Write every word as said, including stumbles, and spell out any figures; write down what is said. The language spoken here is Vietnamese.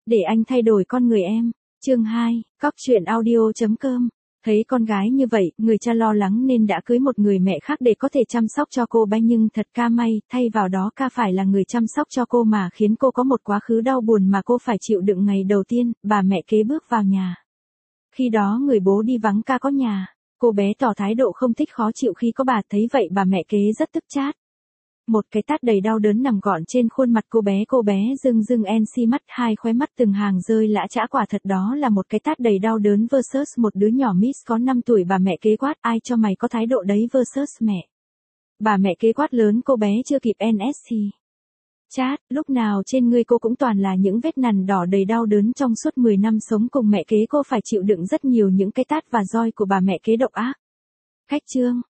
Để anh thay đổi con người em. Chương hai, cóc truyện audio chấm com. Thấy con gái như vậy, người cha lo lắng nên đã cưới một người mẹ khác để có thể chăm sóc cho cô bé, nhưng thật ca may, thay vào đó ca phải là người chăm sóc cho cô mà khiến cô có một quá khứ đau buồn mà cô phải chịu đựng. Ngày đầu tiên, bà mẹ kế bước vào nhà. Khi đó người bố đi vắng, ca có nhà. Cô bé tỏ thái độ không thích, khó chịu khi có bà, thấy vậy bà mẹ kế rất tức chát. Một cái tát đầy đau đớn nằm gọn trên khuôn mặt cô bé, cô bé rưng rưng en xi mắt, hai khóe mắt từng hàng rơi lã chã, quả thật đó là một cái tát đầy đau đớn versus một đứa nhỏ Miss có năm tuổi. Bà mẹ kế quát, ai cho mày có thái độ đấy versus mẹ. Bà mẹ kế quát lớn cô bé chưa kịp en ét xê. Chát, lúc nào trên người cô cũng toàn là những vết nằn đỏ đầy đau đớn. Trong suốt mười năm sống cùng mẹ kế, cô phải chịu đựng rất nhiều những cái tát và roi của bà mẹ kế độc ác. Khách trương,